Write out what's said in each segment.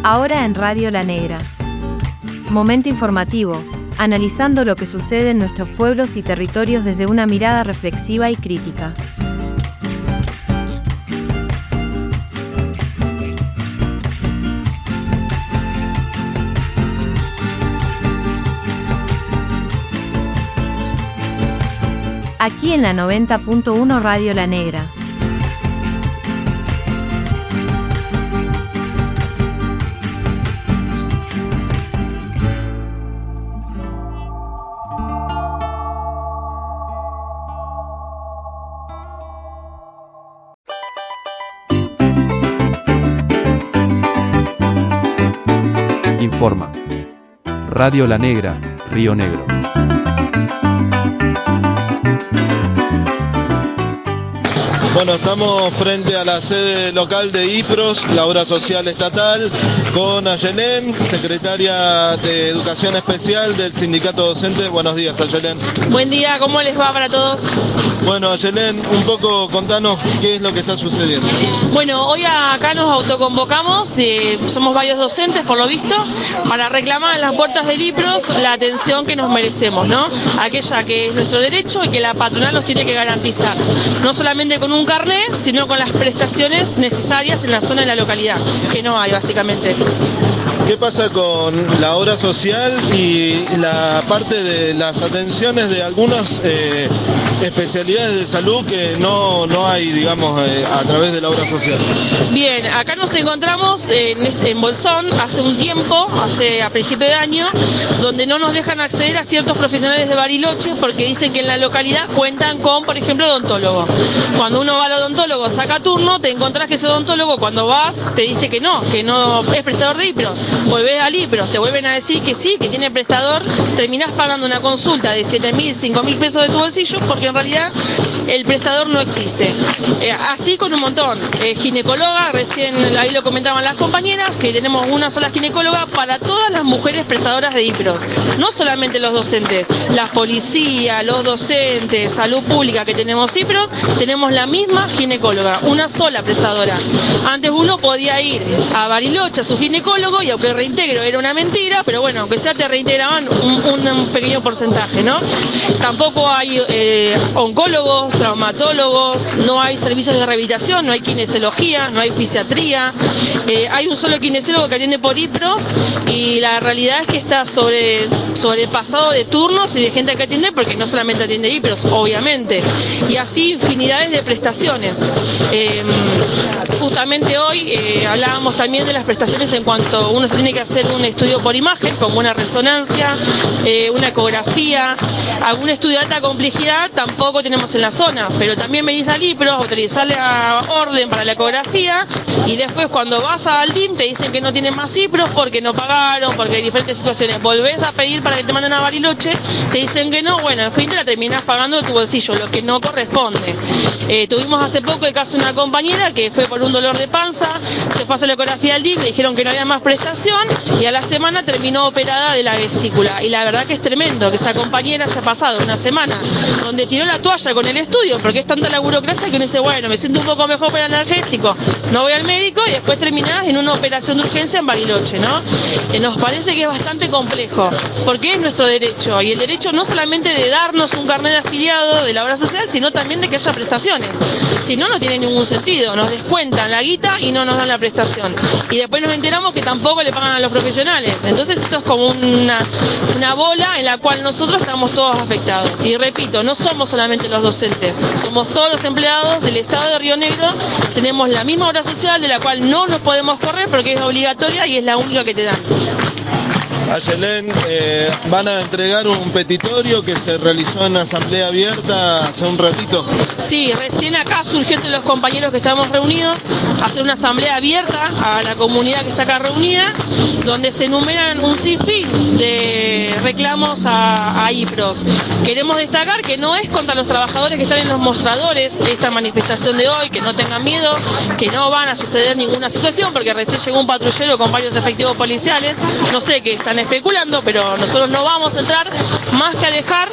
Ahora en Radio La Negra. Momento informativo, analizando lo que sucede en nuestros pueblos y territorios desde una mirada reflexiva y crítica. Aquí en la 90.1 Radio La Negra. Informa. Radio La Negra, Río Negro. Bueno, estamos frente a la sede local de IPROS, la obra social estatal, con Ayelén, secretaria de Educación Especial del Sindicato Docente. Buenos días, Ayelén. Buen día, ¿cómo les va para todos? Bueno, Ayelén, un poco contanos qué es lo que está sucediendo. Bueno, hoy acá nos autoconvocamos, somos varios docentes por lo visto, para reclamar en las puertas del IPROS la atención que nos merecemos, ¿no? Aquella que es nuestro derecho y que la patronal nos tiene que garantizar, no solamente con un carnet, sino con las prestaciones necesarias en la zona de la localidad, que no hay básicamente. ¿Qué pasa con la obra social y la parte de las atenciones de algunas especialidades de salud que no hay, digamos, a través de la obra social? Bien, acá nos encontramos en Bolsón hace un tiempo, a principio de año, donde no nos dejan acceder a ciertos profesionales de Bariloche porque dicen que en la localidad cuentan con, por ejemplo, odontólogo. Cuando uno va al odontólogo, saca turno, te encontrás que ese odontólogo cuando vas te dice que no es prestador de IPROS. Volvés al IPROS, te vuelven a decir que sí, que tiene prestador, terminás pagando una consulta de 7.000, 5.000 pesos de tu bolsillo porque en realidad el prestador no existe. Así con un montón. Ginecóloga, recién ahí lo comentaban las compañeras, que tenemos una sola ginecóloga para todas las mujeres prestadoras de IPROS. No solamente los docentes, las policías, los docentes, salud pública que tenemos IPROS, tenemos la misma ginecóloga, una sola prestadora. Antes uno podía ir a Bariloche a su ginecólogo y aunque el reintegro era una mentira, pero bueno, aunque sea te reintegraban un pequeño porcentaje, ¿no? Tampoco hay oncólogos, traumatólogos, no hay servicios de rehabilitación, no hay kinesiología, no hay fisiatría, hay un solo kinesiólogo que atiende por IPROS y la realidad es que está sobrepasado de turnos y de gente que atiende porque no solamente atiende IPROS, obviamente, y así infinidades de prestaciones. Justamente hoy hablábamos también de las prestaciones en cuanto uno se tiene que hacer un estudio por imagen, como una resonancia, una ecografía, algún estudio de alta complejidad tampoco tenemos en la zona, pero también venís al IPROS, autorizarle a orden para la ecografía y después cuando vas al DIM te dicen que no tienen más IPROS porque no pagaron, porque hay diferentes situaciones. Volvés a pedir para que te manden a Bariloche, te dicen que no, bueno, al fin te la terminás pagando de tu bolsillo, lo que no corresponde. Tuvimos hace poco el caso de una compañera que fue por un dolor de panza, se fue a hacer la ecografía al DIM, le dijeron que no había más prestación y a la semana terminó operada de la vesícula. Y la verdad que es tremendo que esa compañera haya pasado una semana donde tiró la toalla con el estudio, porque es tanta la burocracia que uno dice, bueno, me siento un poco mejor con el analgésico, no voy al médico y después terminás en una operación de urgencia en Bariloche, ¿no? Nos parece que es bastante complejo, porque es nuestro derecho, y el derecho no solamente de darnos un carnet de afiliado de la obra social, sino también de que haya prestaciones. Si no, no tiene ningún sentido, nos descuentan la guita y no nos dan la prestación. Y después nos enteramos que tampoco le pagan a los profesionales. Entonces esto es como una bola en la cual nosotros estamos todos afectados. Y repito, no somos solamente los docentes, somos todos los empleados del Estado de Río Negro, tenemos la misma obra social de la cual no nos podemos correr porque es obligatoria y es la única que te dan. Ayelén, van a entregar un petitorio que se realizó en asamblea abierta hace un ratito. Sí, recién acá surgió entre los compañeros que estamos reunidos hacer una asamblea abierta a la comunidad que está acá reunida, donde se enumeran un sinfín de reclamos a IPROS. Queremos destacar que no es contra los trabajadores que están en los mostradores esta manifestación de hoy, que no tengan miedo, que no van a suceder ninguna situación, porque recién llegó un patrullero con varios efectivos policiales, no sé qué están especulando, pero nosotros no vamos a entrar más que a dejar a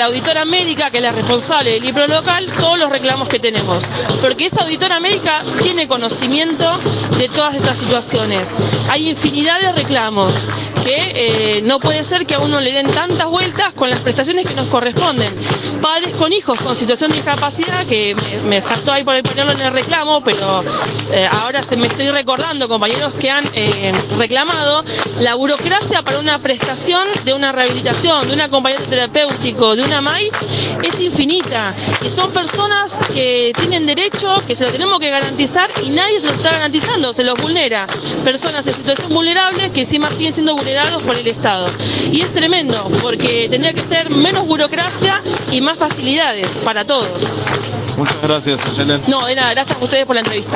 la auditora médica, que es la responsable del IPRO local, todos los reclamos que tenemos, porque esa auditora médica tiene conocimiento de todas estas situaciones. Hay infinidad de reclamos que no puede ser que a uno le den tantas vueltas con las prestaciones que nos corresponden. Padres con hijos con situación de discapacidad, que me faltó ahí por ponerlo en el reclamo, pero ahora me estoy recordando compañeros que han reclamado. La burocracia para una prestación de una rehabilitación, de un acompañamiento terapéutico, de una MAI, es infinita, y son personas que tienen derecho, que se lo tenemos que garantizar, y nadie se lo está garantizando, se los vulnera. Personas en situación vulnerable que encima siguen siendo vulnerados por el Estado, y es tremendo, porque tendría que ser menos burocracia y más facilidades para todos. Muchas gracias, Ayelen. No, de nada, gracias a ustedes por la entrevista.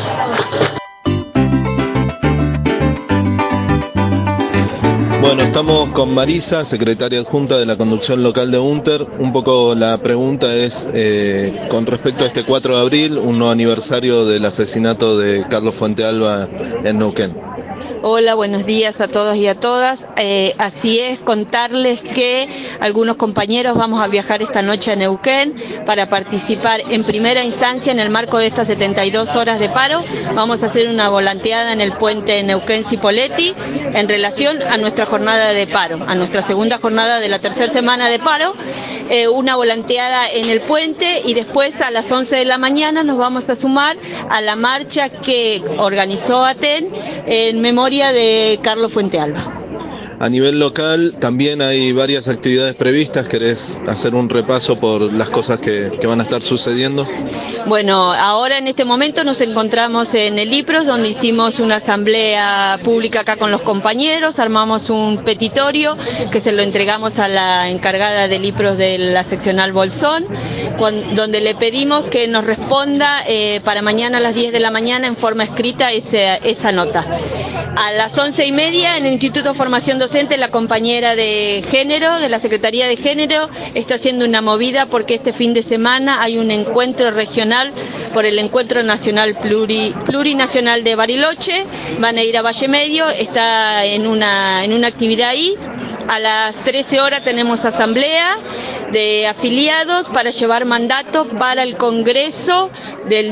Bueno, estamos con Marisa, secretaria adjunta de la conducción local de UNTER. Un poco la pregunta es con respecto a este 4 de abril, un nuevo aniversario del asesinato de Carlos Fuentealba en Neuquén. Hola, buenos días a todos y a todas. Así es, contarles que algunos compañeros vamos a viajar esta noche a Neuquén para participar en primera instancia en el marco de estas 72 horas de paro. Vamos a hacer una volanteada en el puente Neuquén-Cipolletti en relación a nuestra jornada de paro, a nuestra segunda jornada de la tercera semana de paro. Una volanteada en el puente, y después a las 11 de la mañana nos vamos a sumar a la marcha que organizó ATEN en memoria de Carlos Fuentealba. A nivel local también hay varias actividades previstas. ¿Querés hacer un repaso por las cosas que van a estar sucediendo? Bueno, ahora en este momento nos encontramos en el IPROS, donde hicimos una asamblea pública acá con los compañeros, armamos un petitorio que se lo entregamos a la encargada del IPROS de la seccional Bolsón, donde le pedimos que nos responda para mañana a las 10 de la mañana en forma escrita esa nota. A las 11:30 en el Instituto de Formación Docente, la compañera de género, de la Secretaría de Género, está haciendo una movida porque este fin de semana hay un encuentro regional por el Encuentro Nacional Plurinacional de Bariloche. Van a ir a Valle Medio, está en una actividad ahí. A las 13 horas tenemos asamblea de afiliados para llevar mandato para el Congreso del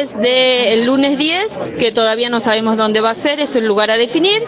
el lunes 10, que todavía no sabemos dónde va a ser, es el lugar a definir.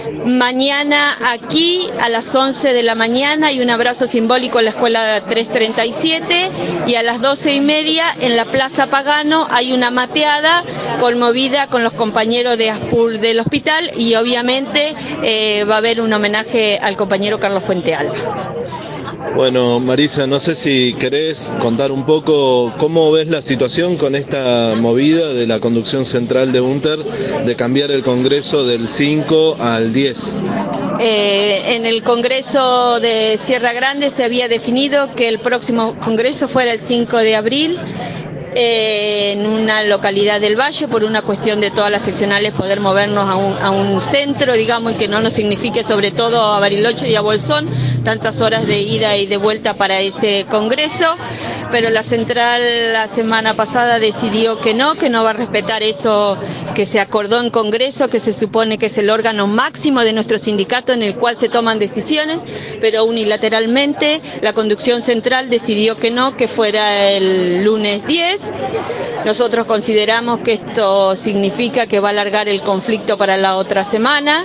Mañana aquí a las 11 de la mañana hay un abrazo simbólico en la escuela 337, y a las 12:30 en la Plaza Pagano hay una mateada conmovida con los compañeros de ASPUR del hospital, y obviamente va a haber un homenaje al compañero Carlos Fuentealba. Bueno, Marisa, no sé si querés contar un poco cómo ves la situación con esta movida de la conducción central de UNTER de cambiar el Congreso del 5 al 10. En el Congreso de Sierra Grande se había definido que el próximo Congreso fuera el 5 de abril. En una localidad del Valle, por una cuestión de todas las seccionales poder movernos a un centro, digamos, y que no nos signifique, sobre todo a Bariloche y a Bolsón, tantas horas de ida y de vuelta para ese congreso. Pero la central la semana pasada decidió que no va a respetar eso que se acordó en Congreso, que se supone que es el órgano máximo de nuestro sindicato en el cual se toman decisiones, pero unilateralmente la conducción central decidió que no, que fuera el lunes 10. Nosotros consideramos que esto significa que va a alargar el conflicto para la otra semana,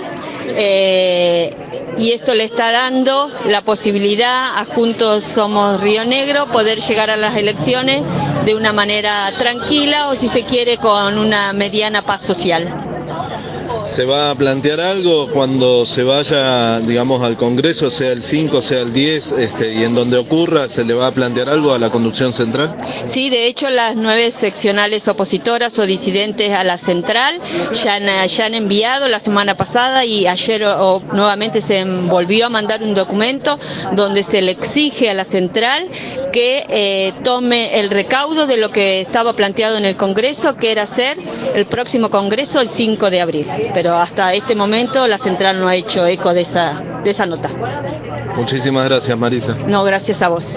y esto le está dando la posibilidad a Juntos Somos Río Negro poder llegar a las elecciones de una manera tranquila, o si se quiere con una mediana paz social. ¿Se va a plantear algo cuando se vaya, digamos, al Congreso, sea el 5, sea el 10, y en donde ocurra, se le va a plantear algo a la conducción central? Sí, de hecho las 9 seccionales opositoras o disidentes a la central ya han enviado la semana pasada, y ayer nuevamente se volvió a mandar un documento donde se le exige a la central que tome el recaudo de lo que estaba planteado en el Congreso, que era hacer el próximo Congreso el 5 de abril. Pero hasta este momento la central no ha hecho eco de esa nota. Muchísimas gracias, Marisa. No, gracias a vos.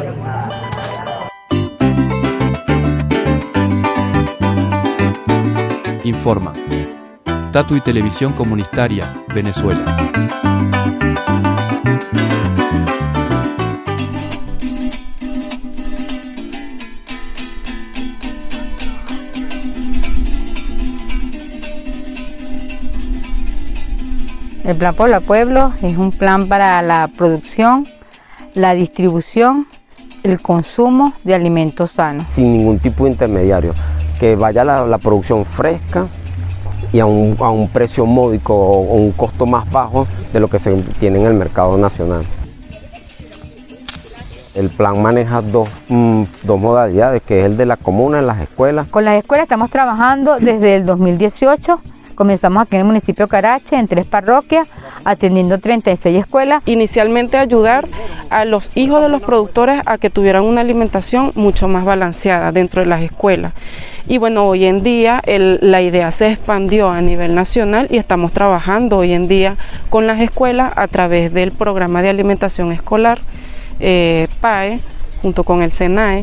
Informa. Tatu y Televisión Comunitaria, Venezuela. El Plan Pueblo a Pueblo es un plan para la producción, la distribución, el consumo de alimentos sanos. Sin ningún tipo de intermediario, que vaya la producción fresca y a un precio módico o un costo más bajo de lo que se tiene en el mercado nacional. El plan maneja dos modalidades, que es el de la comuna en las escuelas. Con las escuelas estamos trabajando desde el 2018. Comenzamos aquí en el municipio de Carache, en 3 parroquias, atendiendo 36 escuelas. Inicialmente ayudar a los hijos de los productores a que tuvieran una alimentación mucho más balanceada dentro de las escuelas. Y bueno, hoy en día la idea se expandió a nivel nacional y estamos trabajando hoy en día con las escuelas a través del programa de alimentación escolar, PAE, junto con el SENAE.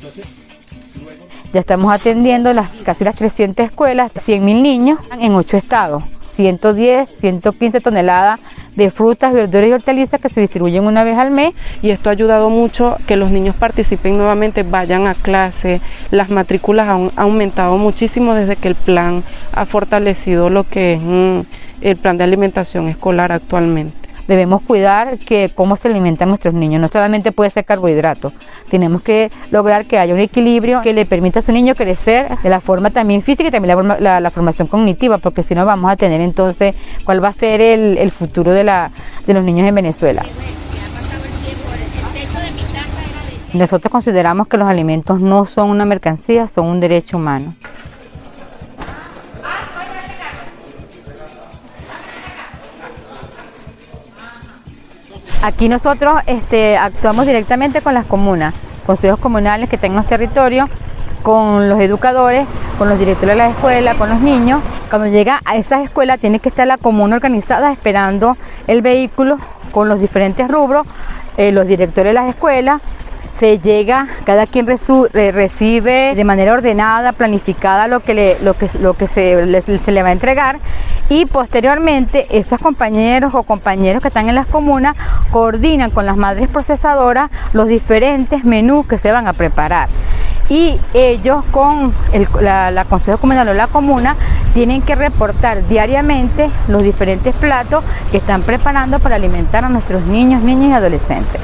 Ya estamos atendiendo casi las 300 escuelas, 100.000 niños en 8 estados, 110, 115 toneladas de frutas, verduras y hortalizas que se distribuyen una vez al mes. Y esto ha ayudado mucho que los niños participen nuevamente, vayan a clase. Las matrículas han aumentado muchísimo desde que el plan ha fortalecido lo que es el plan de alimentación escolar actualmente. Debemos cuidar cómo se alimentan nuestros niños, no solamente puede ser carbohidratos, tenemos que lograr que haya un equilibrio que le permita a su niño crecer de la forma también física y también la formación cognitiva, porque si no vamos a tener entonces cuál va a ser el futuro de los niños en Venezuela. Nosotros consideramos que los alimentos no son una mercancía, son un derecho humano. Aquí nosotros actuamos directamente con las comunas, consejos comunales que tengan los territorios, con los educadores, con los directores de la escuela, con los niños. Cuando llega a esas escuelas tiene que estar la comuna organizada esperando el vehículo con los diferentes rubros, los directores de las escuelas. Se llega, cada quien recibe de manera ordenada, planificada lo que se le va a entregar, y posteriormente esos compañeros o compañeros que están en las comunas coordinan con las madres procesadoras los diferentes menús que se van a preparar. Y ellos con la Consejo Comunal o la comuna tienen que reportar diariamente los diferentes platos que están preparando para alimentar a nuestros niños, niñas y adolescentes.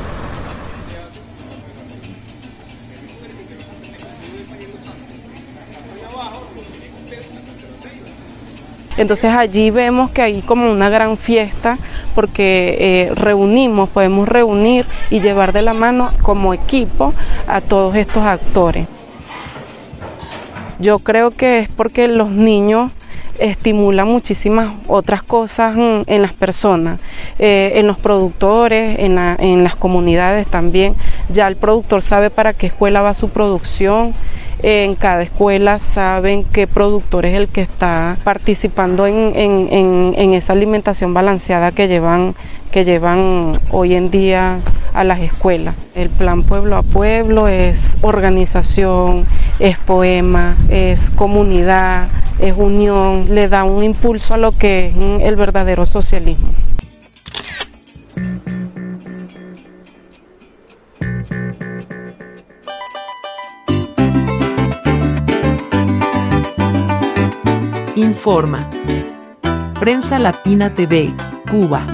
Entonces allí vemos que hay como una gran fiesta porque podemos reunir y llevar de la mano como equipo a todos estos actores. Yo creo que es porque los niños estimulan muchísimas otras cosas en las personas, en los productores, en las comunidades también. Ya el productor sabe para qué escuela va su producción. En cada escuela saben qué productor es el que está participando en esa alimentación balanceada que llevan hoy en día a las escuelas. El plan Pueblo a Pueblo es organización, es poema, es comunidad, es unión, le da un impulso a lo que es el verdadero socialismo. Informa. Prensa Latina TV, Cuba.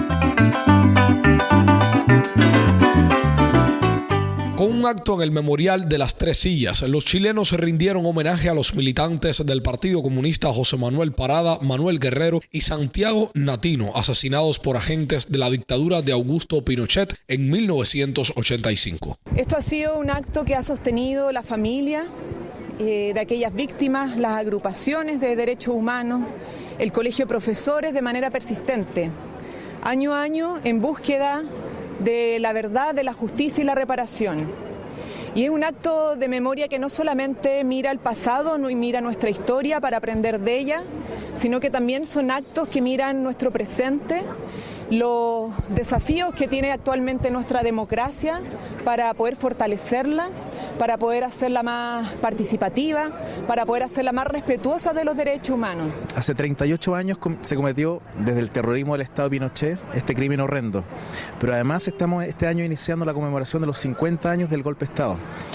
Con un acto en el Memorial de las Tres Sillas, los chilenos rindieron homenaje a los militantes del Partido Comunista José Manuel Parada, Manuel Guerrero y Santiago Natino, asesinados por agentes de la dictadura de Augusto Pinochet en 1985. Esto ha sido un acto que ha sostenido la familia de aquellas víctimas, las agrupaciones de derechos humanos, el colegio de profesores de manera persistente, año a año en búsqueda de la verdad, de la justicia y la reparación. Y es un acto de memoria que no solamente mira al pasado, no mira nuestra historia para aprender de ella, sino que también son actos que miran nuestro presente, los desafíos que tiene actualmente nuestra democracia para poder fortalecerla, para poder hacerla más participativa, para poder hacerla más respetuosa de los derechos humanos. Hace 38 años se cometió desde el terrorismo del Estado de Pinochet este crimen horrendo, pero además estamos este año iniciando la conmemoración de los 50 años del golpe de Estado.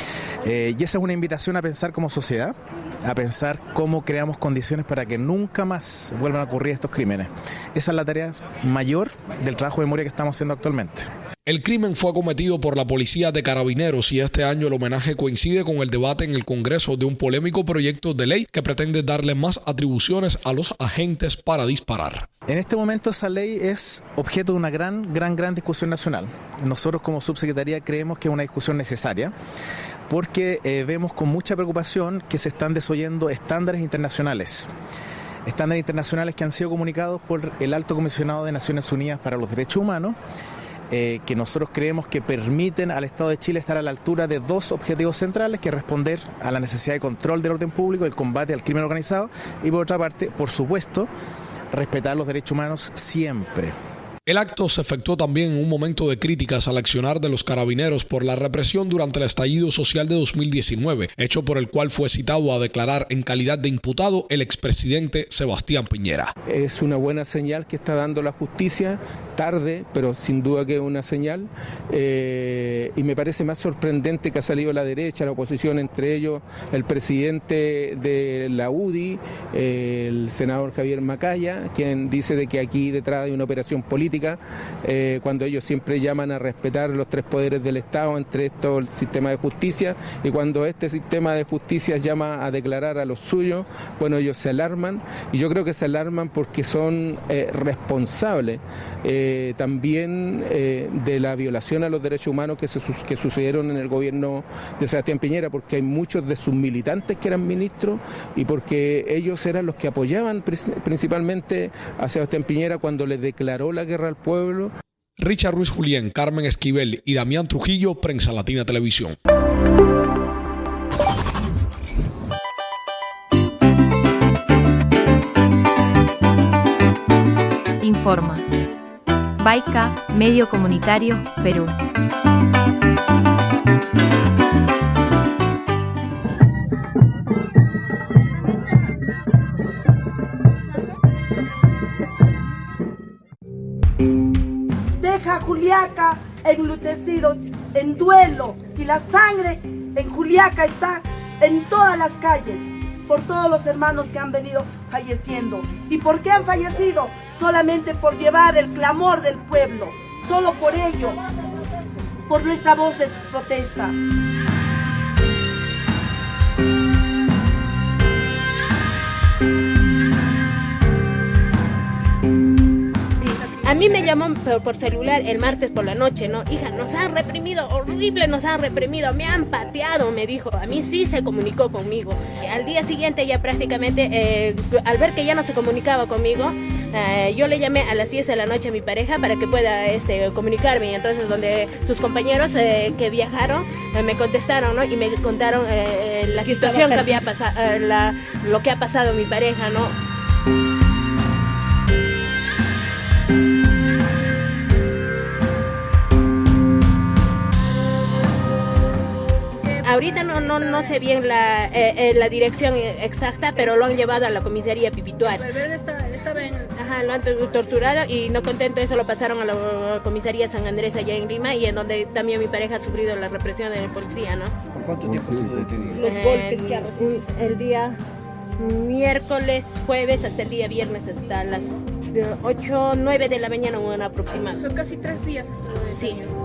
Y esa es una invitación a pensar como sociedad, a pensar cómo creamos condiciones para que nunca más vuelvan a ocurrir estos crímenes. Esa es la tarea mayor del trabajo de memoria que estamos haciendo actualmente. El crimen fue cometido por la Policía de Carabineros y este año el homenaje coincide con el debate en el Congreso de un polémico proyecto de ley que pretende darle más atribuciones a los agentes para disparar. En este momento esa ley es objeto de una gran discusión nacional. Nosotros como subsecretaría creemos que es una discusión necesaria porque vemos con mucha preocupación que se están desoyendo estándares internacionales que han sido comunicados por el Alto Comisionado de Naciones Unidas para los Derechos Humanos, que nosotros creemos que permiten al Estado de Chile estar a la altura de dos objetivos centrales, que es responder a la necesidad de control del orden público, el combate al crimen organizado y por otra parte, por supuesto, respetar los derechos humanos siempre. El acto se efectuó también en un momento de críticas al accionar de los carabineros por la represión durante el estallido social de 2019, hecho por el cual fue citado a declarar en calidad de imputado el expresidente Sebastián Piñera. Es una buena señal que está dando la justicia, tarde, pero sin duda que es una señal, y me parece más sorprendente que ha salido la derecha, la oposición, entre ellos el presidente de la UDI, el senador Javier Macaya, quien dice de que aquí detrás hay una operación política, cuando ellos siempre llaman a respetar los tres poderes del Estado, entre estos el sistema de justicia, y cuando este sistema de justicia llama a declarar a los suyos, bueno, ellos se alarman, y yo creo que se alarman porque son responsables también de la violación a los derechos humanos que sucedieron en el gobierno de Sebastián Piñera, porque hay muchos de sus militantes que eran ministros y porque ellos eran los que apoyaban principalmente a Sebastián Piñera cuando le declaró la guerra al pueblo. Richard Ruiz Julián, Carmen Esquivel y Damián Trujillo, Prensa Latina Televisión. Informa. Baica, Medio Comunitario, Perú. Deja Juliaca enlutecido, en duelo, y la sangre en Juliaca está en todas las calles, por todos los hermanos que han venido falleciendo. ¿Y por qué han fallecido? Solamente por llevar el clamor del pueblo, solo por ello, por nuestra voz de protesta. A mí me llamó por celular el martes por la noche, ¿no? Hija, nos han reprimido, horrible, nos han reprimido, me han pateado, me dijo. A mí sí se comunicó conmigo. Al día siguiente ya prácticamente, al ver que ya no se comunicaba conmigo, yo le llamé a las 10 de la noche a mi pareja para que pueda comunicarme. Y entonces donde sus compañeros que viajaron me contestaron, ¿no? Y me contaron la situación que había pasado, lo que ha pasado a mi pareja, ¿no? Ahorita no sé bien la dirección exacta, pero lo han llevado a la comisaría Pipituar. El bebé está bien. Ajá, lo han torturado y no contento eso lo pasaron a la comisaría San Andrés allá en Lima, y en donde también mi pareja ha sufrido la represión de la policía, ¿no? ¿Por cuánto tiempo estuvo detenido? Los golpes que ha recibido. El día miércoles, jueves, hasta el día viernes, hasta las 8, 9 de la mañana, una aproximada. Son casi 3 días estuvo detenido. Sí.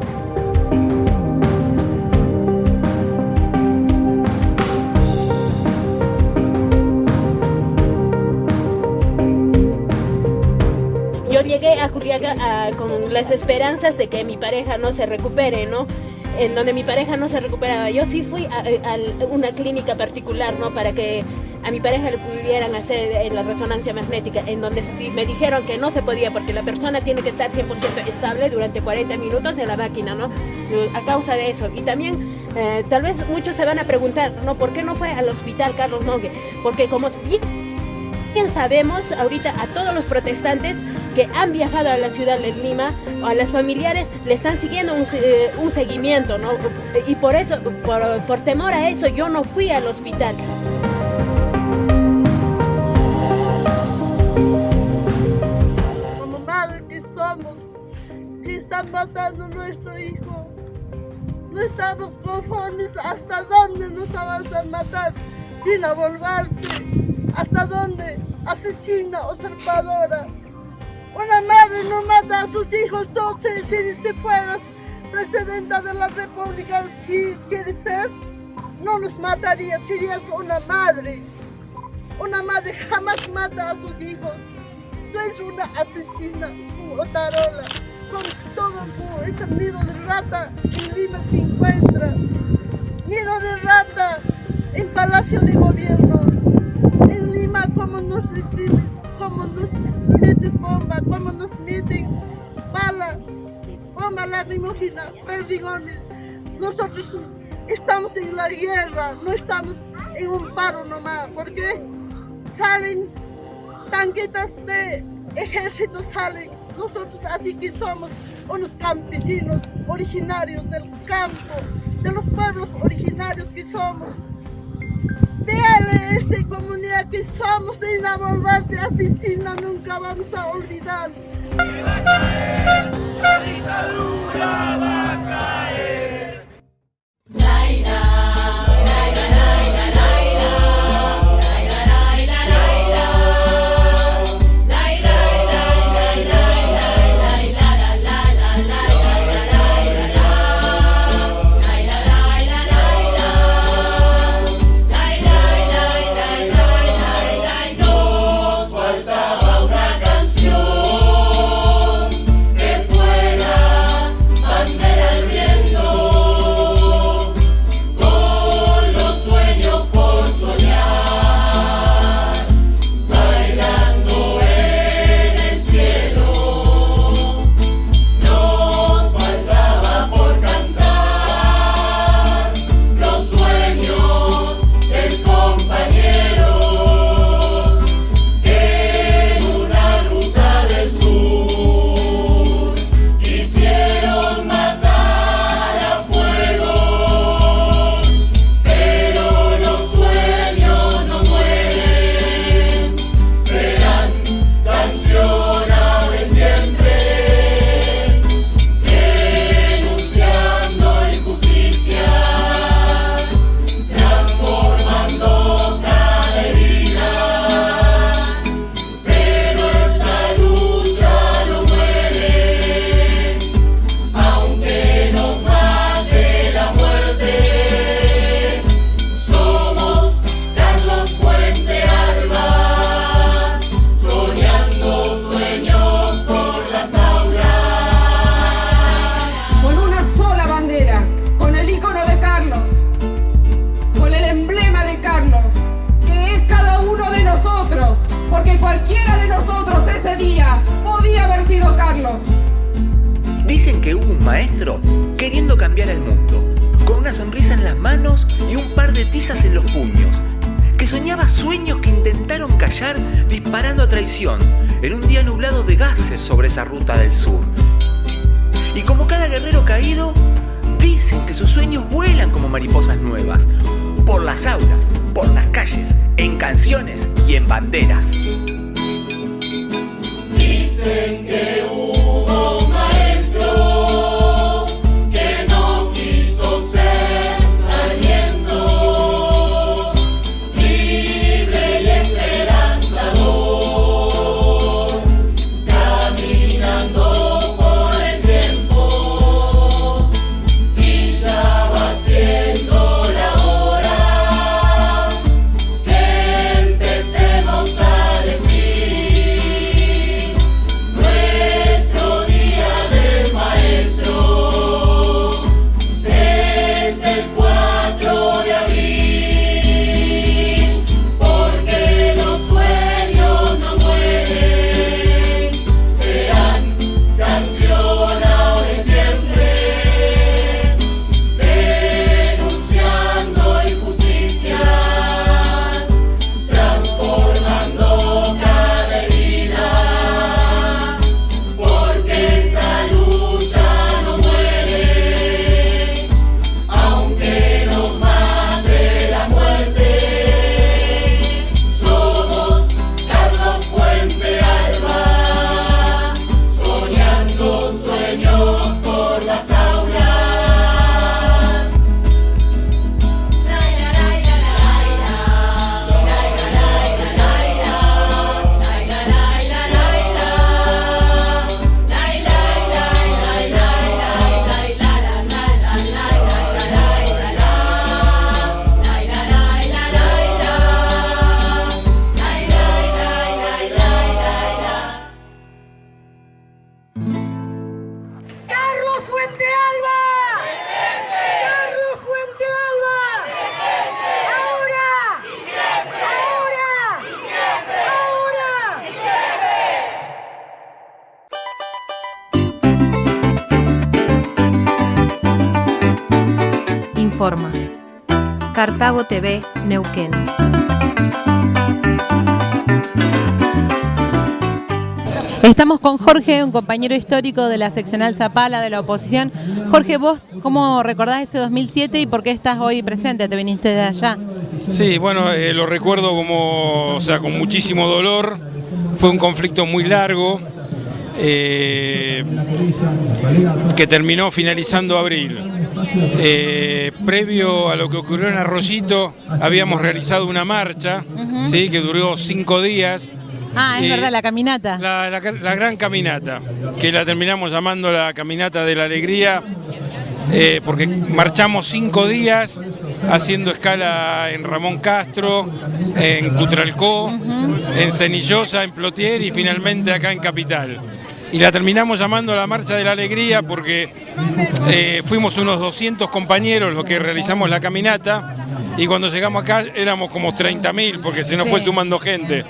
Yo llegué a Juliaca con las esperanzas de que mi pareja no se recupere, ¿no? En donde mi pareja no se recuperaba. Yo sí fui a una clínica particular, ¿no? Para que a mi pareja le pudieran hacer la resonancia magnética, en donde me dijeron que no se podía porque la persona tiene que estar 100% estable durante 40 minutos en la máquina, ¿no? A causa de eso. Y también, tal vez muchos se van a preguntar, ¿no? ¿Por qué no fue al hospital Carlos Nogue? Porque como bien sabemos ahorita a todos los protestantes que han viajado a la ciudad de Lima, o a las familiares, le están siguiendo un seguimiento, ¿no? Y por eso, por temor a eso, yo no fui al hospital. Como madre que somos, que están matando a nuestro hijo. No estamos conformes. ¿Hasta dónde nos vas a matar? Dina Boluarte, ¿hasta dónde? Asesina, usurpadora. Una madre no mata a sus hijos. Tú, si fueras presidenta de la República, si quieres ser, no nos matarías. Serías una madre. Una madre jamás mata a sus hijos. Tú eres una asesina, Otarola. Con todo este nido de rata en Lima se encuentra. Nido de rata en Palacio de Gobierno. En Lima, cómo nos reprimes, cómo nos metes bomba, cómo nos meten bala, bomba lacrimógena, perdigones. Nosotros estamos en la guerra, no estamos en un paro nomás, porque salen tanquetas de ejército, salen. Nosotros así que somos unos campesinos originarios del campo, de los pueblos originarios que somos. Véale esta comunidad que somos de Dina Boluarte, asesina, nunca vamos a olvidar. Va a caer, la dictadura va a caer. maestro queriendo cambiar el mundo, con una sonrisa en las manos y un par de tizas en los puños, que soñaba sueños que intentaron callar disparando a traición en un día nublado de gases sobre esa ruta del sur. Y como cada guerrero caído, dicen que sus sueños vuelan como mariposas nuevas, por las aulas, por las calles, en canciones y en banderas. Dicen que hubo un maestro que no quiso ser sarmiento, libre y esperanzador, caminando por el tiempo, y ya va siendo la hora que empecemos a decir nuestra informa. Cartago TV, Neuquén. Estamos con Jorge, un compañero histórico de la seccional Zapala de la oposición. Jorge, ¿vos cómo recordás ese 2007 y por qué estás hoy presente? ¿Te viniste de allá? Sí, bueno, lo recuerdo con muchísimo dolor. Fue un conflicto muy largo que terminó finalizando abril. Previo a lo que ocurrió en Arroyito, habíamos realizado una marcha, ¿sí? Que duró 5 días. Ah, es verdad, la caminata. La gran caminata, que la terminamos llamando la Caminata de la Alegría, porque marchamos 5 días haciendo escala en Ramón Castro, en Cutralcó, en Cenillosa, en Plotier y finalmente acá en Capital. Y la terminamos llamando la Marcha de la Alegría porque fuimos unos 200 compañeros los que realizamos la caminata y cuando llegamos acá éramos como 30.000 porque se nos fue sumando gente.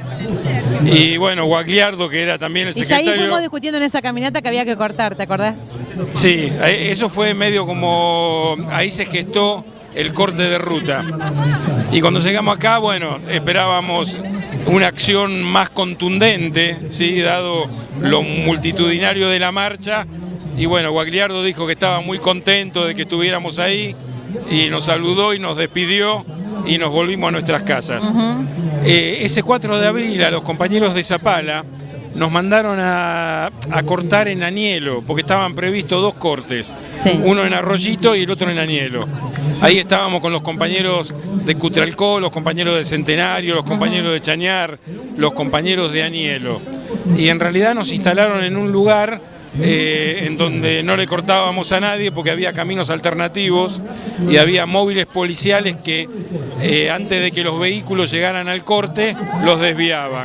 Y bueno, Guagliardo, que era también el secretario... Y ya ahí fuimos discutiendo en esa caminata que había que cortar, ¿te acordás? Sí, eso fue medio como... Ahí se gestó el corte de ruta. Y cuando llegamos acá, bueno, esperábamos una acción más contundente, ¿sí? Dado lo multitudinario de la marcha. Y bueno, Guagliardo dijo que estaba muy contento de que estuviéramos ahí y nos saludó y nos despidió y nos volvimos a nuestras casas. Ese 4 de abril a los compañeros de Zapala nos mandaron a cortar en Anielo, porque estaban previstos 2 cortes, uno en Arroyito y el otro en Anielo. Ahí estábamos con los compañeros de Cutralcó, los compañeros de Centenario, los compañeros de Chañar, los compañeros de Anielo. Y en realidad nos instalaron en un lugar en donde no le cortábamos a nadie porque había caminos alternativos y había móviles policiales que antes de que los vehículos llegaran al corte los desviaban.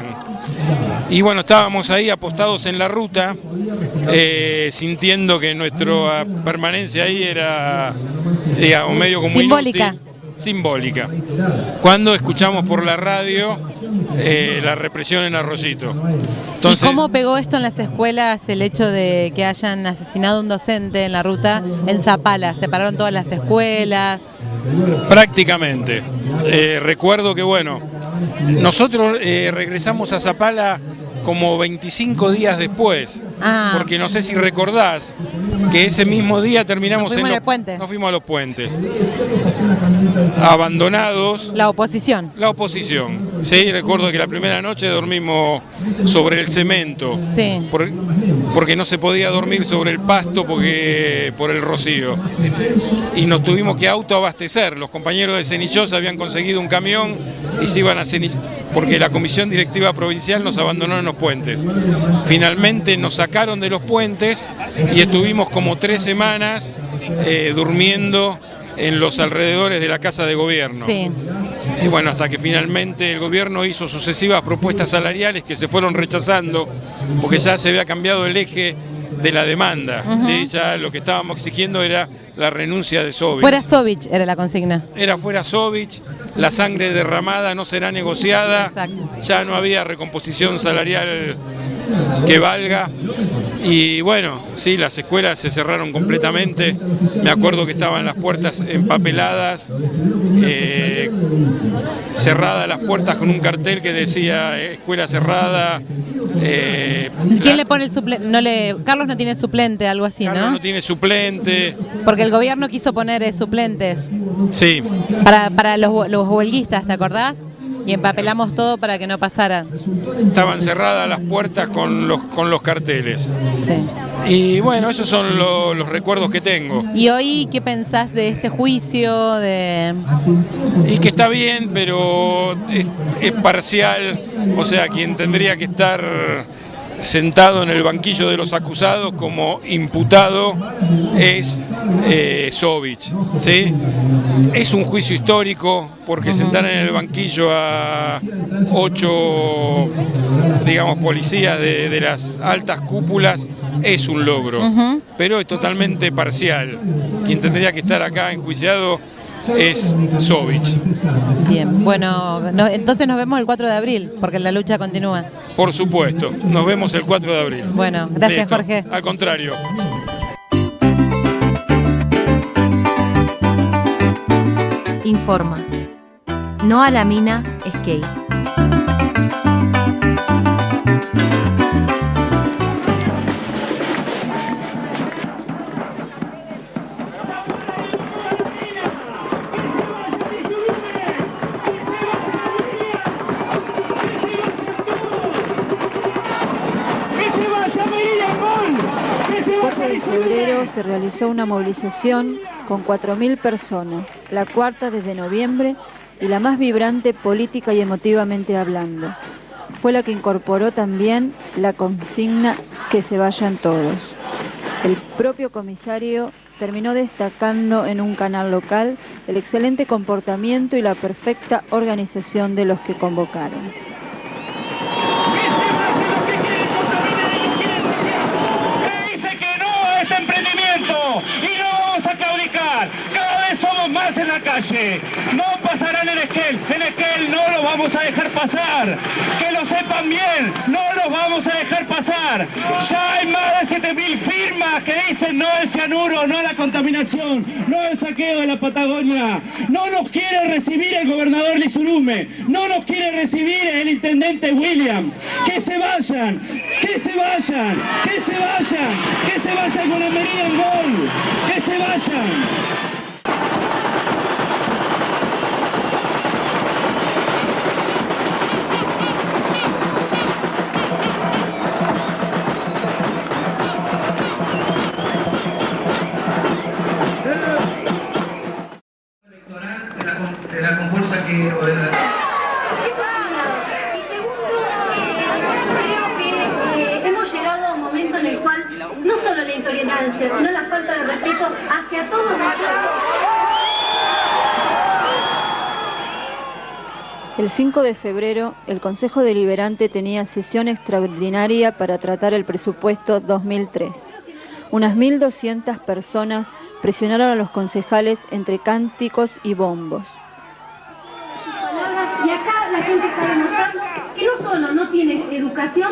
Y bueno, estábamos ahí apostados en la ruta sintiendo que nuestra permanencia ahí era, digamos, medio como simbólica. Simbólica. Cuando escuchamos por la radio la represión en Arroyito. Entonces, ¿y cómo pegó esto en las escuelas el hecho de que hayan asesinado a un docente en la ruta en Zapala? ¿Separaron todas las escuelas? Prácticamente. Recuerdo que, bueno, nosotros regresamos a Zapala como 25 días después, porque no sé si recordás que ese mismo día terminamos nos fuimos a los puentes. Abandonados. La oposición. La oposición. Sí, recuerdo que la primera noche dormimos sobre el cemento. Sí. Porque no se podía dormir sobre el pasto por el rocío. Y nos tuvimos que autoabastecer. Los compañeros de Cenillosa habían conseguido un camión y se iban a Cenillosa, porque la comisión directiva provincial nos abandonó en los puentes. Finalmente nos sacaron de los puentes y estuvimos como 3 semanas durmiendo en los alrededores de la Casa de Gobierno. Sí. Y bueno, hasta que finalmente el gobierno hizo sucesivas propuestas salariales que se fueron rechazando, porque ya se había cambiado el eje de la demanda. ¿Sí? Ya lo que estábamos exigiendo era la renuncia de Sovich. Fuera Sovich era la consigna. Era fuera Sovich, la sangre derramada no será negociada. Exacto. Ya no había recomposición salarial que valga. Y bueno, sí, las escuelas se cerraron completamente. Me acuerdo que estaban las puertas empapeladas, cerradas las puertas con un cartel que decía escuela cerrada. ¿Quién le pone el suplente? Carlos no tiene suplente, algo así, Carlos ¿no? no tiene suplente. Porque el gobierno quiso poner suplentes. Sí. Para los huelguistas, ¿te acordás? Y empapelamos todo para que no pasara. Estaban cerradas las puertas con los carteles. Sí. Y bueno, esos son los recuerdos que tengo. ¿Y hoy qué pensás de este juicio? Y que está bien, pero es parcial. O sea, quien tendría que estar sentado en el banquillo de los acusados como imputado es Sovich, ¿sí? Es un juicio histórico porque sentar en el banquillo a 8, digamos, policías de las altas cúpulas es un logro, pero es totalmente parcial. Quien tendría que estar acá enjuiciado es Sovich. Bien, bueno, entonces nos vemos el 4 de abril, porque la lucha continúa. Por supuesto, nos vemos el 4 de abril. Bueno, gracias. Listo. Jorge. Al contrario. informa. No a la mina, Skate. En febrero se realizó una movilización con 4.000 personas, la cuarta desde noviembre y la más vibrante política y emotivamente hablando. Fue la que incorporó también la consigna "que se vayan todos". El propio comisario terminó destacando en un canal local el excelente comportamiento y la perfecta organización de los que convocaron. Y no vamos a claudicar, cada vez somos más en la calle, no pasarán en Esquel no los vamos a dejar pasar, que lo sepan bien, no los vamos a dejar pasar, ya hay más de 7.000 firmas que dicen no al cianuro, no a la contaminación, no al saqueo de la Patagonia, no nos quiere recibir el gobernador Lizurume, no nos quiere recibir el intendente Williams, que se vayan, que se vayan, que se vayan, que se vayan con la medida en gol, que se vayan. De la compulsa que... Y segundo, creo que hemos llegado a un momento en el cual no solo la intolerancia, sino la falta de respeto hacia todos nosotros. El 5 de febrero, el Consejo Deliberante tenía sesión extraordinaria para tratar el presupuesto 2003. Unas 1.200 personas presionaron a los concejales entre cánticos y bombos. Y acá la gente está demostrando que no solo no tiene educación,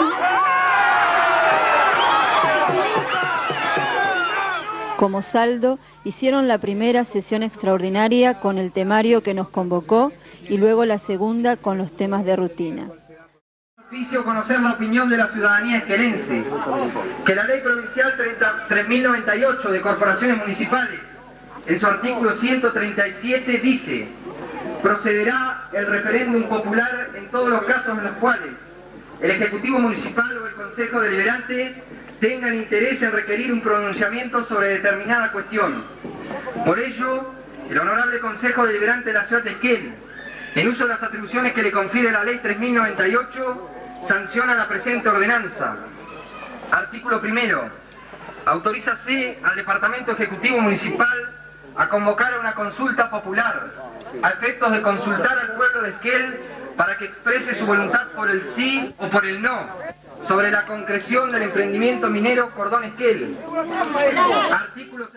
Como saldo, hicieron la primera sesión extraordinaria con el temario que nos convocó y luego la segunda con los temas de rutina. Conocer la opinión de la ciudadanía esquelense, que la ley provincial 300098 de corporaciones municipales, en su artículo 137 dice: procederá el referéndum popular en todos los casos en los cuales el Ejecutivo Municipal o el Consejo Deliberante tengan interés en requerir un pronunciamiento sobre determinada cuestión. Por ello, el Honorable Consejo Deliberante de la Ciudad de Esquel, en uso de las atribuciones que le confiere la Ley 3098, sanciona la presente ordenanza. Artículo primero. Autorízase al Departamento Ejecutivo Municipal a convocar a una consulta popular a efectos de consultar al pueblo de Esquel para que exprese su voluntad por el sí o por el no sobre la concreción del emprendimiento minero Cordón Esquel. Artículo...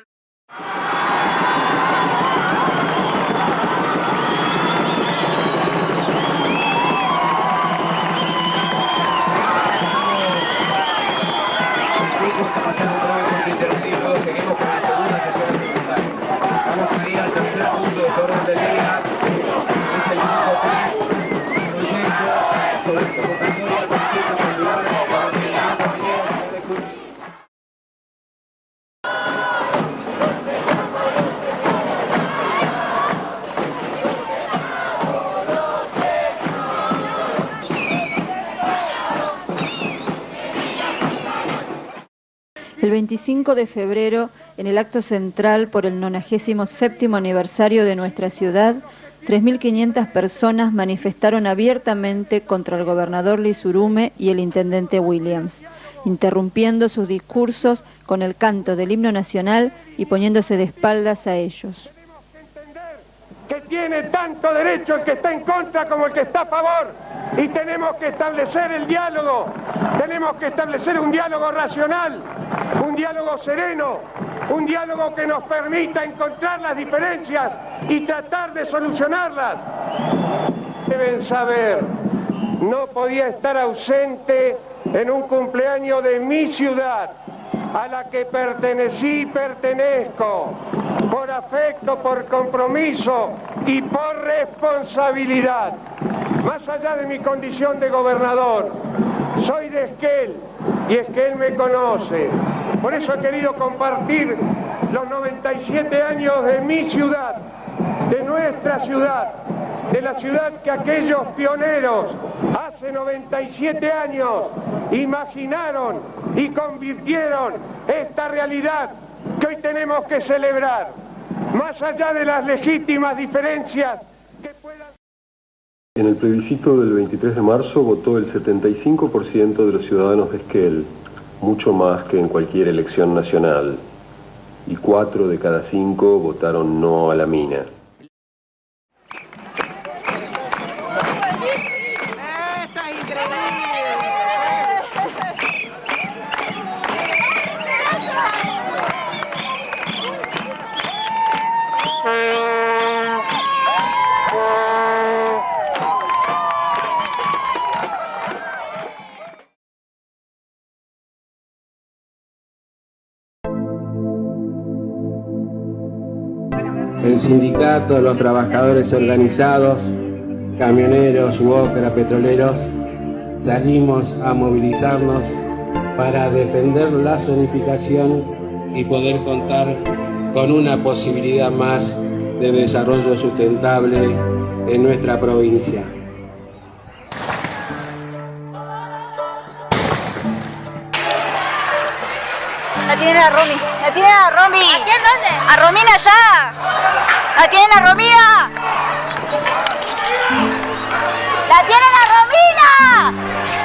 Seguimos con la segunda sesión de preguntas. Vamos a ir al tercer punto de orden del día. Es el punto 3, proyecto sobre convocatoria al Consejo Popular para el emprendimiento minero de Junín. El 25 de febrero, en el acto central por el 97º aniversario de nuestra ciudad, 3.500 personas manifestaron abiertamente contra el gobernador Lizurume y el intendente Williams, interrumpiendo sus discursos con el canto del himno nacional y poniéndose de espaldas a ellos. Que tiene tanto derecho el que está en contra como el que está a favor, y tenemos que establecer el diálogo, tenemos que establecer un diálogo racional, un diálogo sereno, un diálogo que nos permita encontrar las diferencias y tratar de solucionarlas. Deben saber, no podía estar ausente en un cumpleaños de mi ciudad, a la que pertenecí y pertenezco. por afecto, por compromiso y por responsabilidad. Más allá de mi condición de gobernador, soy de Esquel y Esquel me conoce. Por eso he querido compartir los 97 años de mi ciudad, de nuestra ciudad, de la ciudad que aquellos pioneros hace 97 años imaginaron y convirtieron esta realidad que hoy tenemos que celebrar, más allá de las legítimas diferencias que puedan... En el plebiscito del 23 de marzo votó el 75% de los ciudadanos de Esquel, mucho más que en cualquier elección nacional, y 4 de cada 5 votaron no a la mina. El sindicato, los trabajadores organizados, camioneros, UOCRA, petroleros, salimos a movilizarnos para defender la zonificación y poder contar con una posibilidad más de desarrollo sustentable en nuestra provincia. La tienen a Romy, la tienen a Romy. ¿A quién dónde? A Romina allá. La tienen a Romina. La tienen a Romina.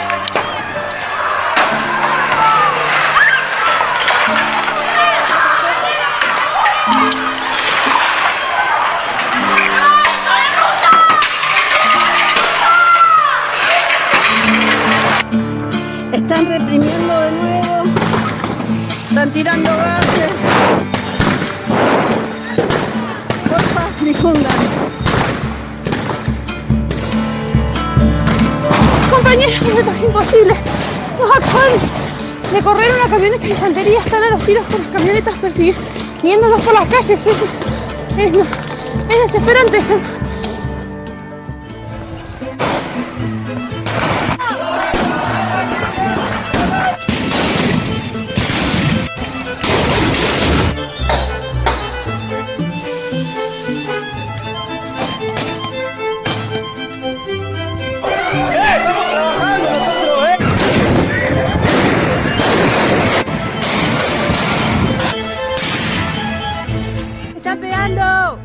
Están reprimiendo de nuevo. Están tirando gases. Porfa, difundan. Compañeros, esto es imposible. Nos acaban de correr una camioneta de infantería. Están a los tiros con las camionetas persiguiéndonos por las calles. Es desesperante. ¡Están pegando!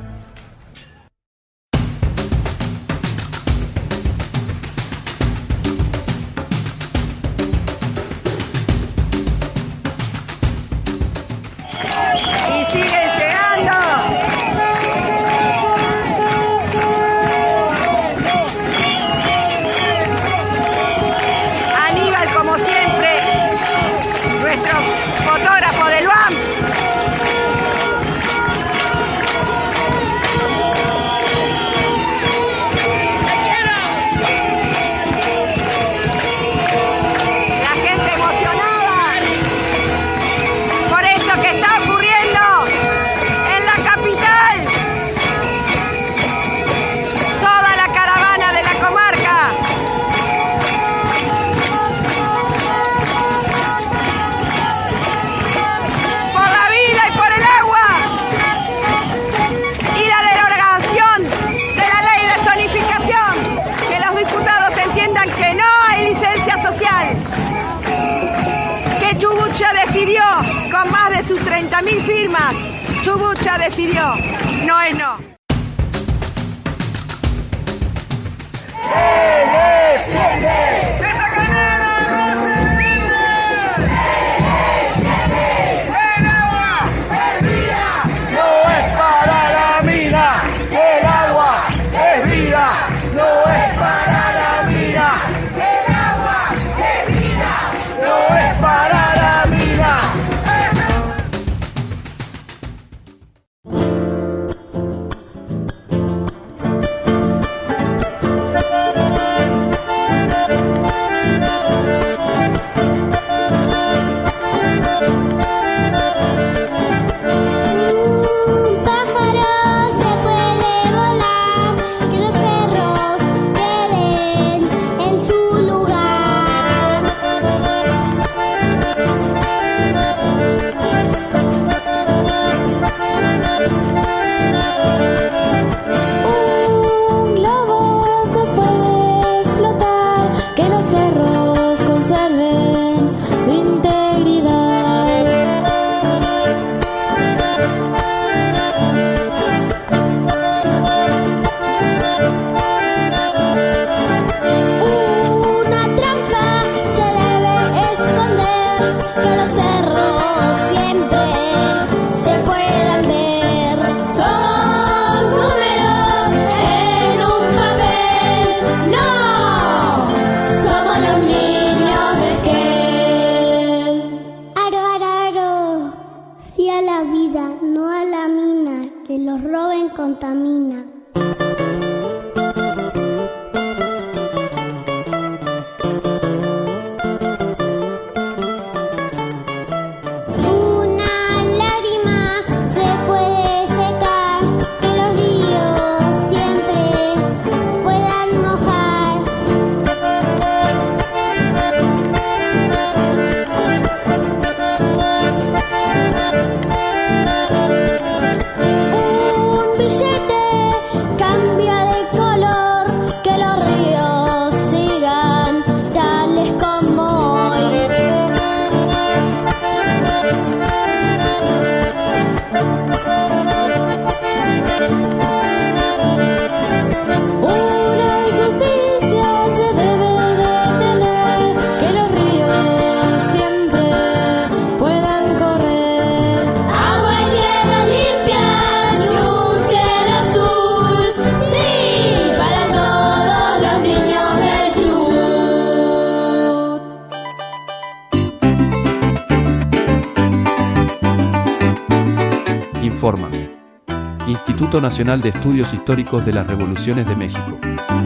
Y siguen llegando. Aníbal, como siempre, nuestro fotógrafo del UAM. La gente emocionada por esto que está ocurriendo en la capital. Toda la caravana de la comarca. Por la vida y por el agua. Y la derogación de la ley de zonificación. Que los diputados entiendan que no hay licencia social. Que Chubucha decidió con más de sus 30.000 firmas. Chubucha decidió, no es no. No es para la mina, el agua es vida, no es para la mina, el agua es vida, no es para la mina. contamina. Informa. Instituto Nacional de Estudios Históricos de las Revoluciones de México.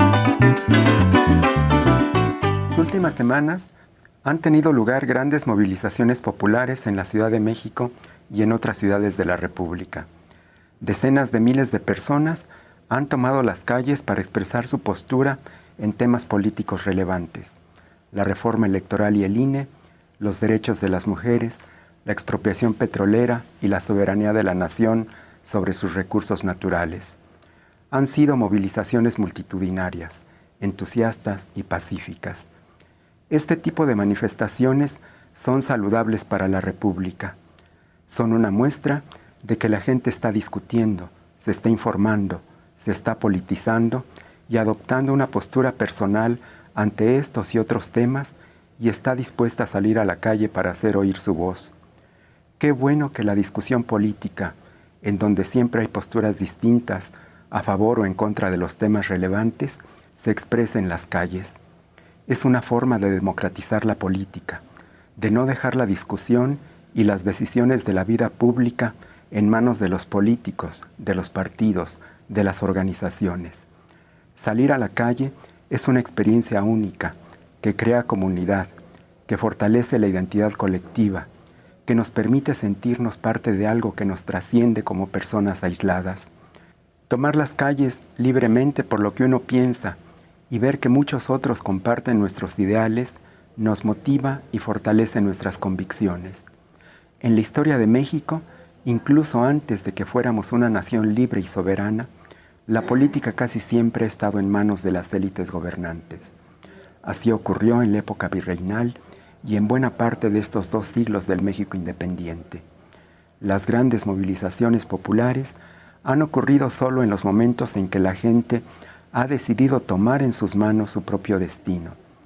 Las últimas semanas han tenido lugar grandes movilizaciones populares en la Ciudad de México y en otras ciudades de la República. Decenas de miles de personas han tomado las calles para expresar su postura en temas políticos relevantes: la reforma electoral y el INE, los derechos de las mujeres, la expropiación petrolera y la soberanía de la nación sobre sus recursos naturales. Han sido movilizaciones multitudinarias, entusiastas y pacíficas. Este tipo de manifestaciones son saludables para la República. Son una muestra de que la gente está discutiendo, se está informando, se está politizando y adoptando una postura personal ante estos y otros temas, y está dispuesta a salir a la calle para hacer oír su voz. Qué bueno que la discusión política, en donde siempre hay posturas distintas a favor o en contra de los temas relevantes, se exprese en las calles. Es una forma de democratizar la política, de no dejar la discusión y las decisiones de la vida pública en manos de los políticos, de los partidos, de las organizaciones. Salir a la calle es una experiencia única, que crea comunidad, que fortalece la identidad colectiva, que nos permite sentirnos parte de algo que nos trasciende como personas aisladas. Tomar las calles libremente por lo que uno piensa y ver que muchos otros comparten nuestros ideales nos motiva y fortalece nuestras convicciones. En la historia de México, incluso antes de que fuéramos una nación libre y soberana, la política casi siempre ha estado en manos de las élites gobernantes. Así ocurrió en la época virreinal y en buena parte de estos 2 siglos del México independiente. Las grandes movilizaciones populares han ocurrido solo en los momentos en que la gente ha decidido tomar en sus manos su propio destino.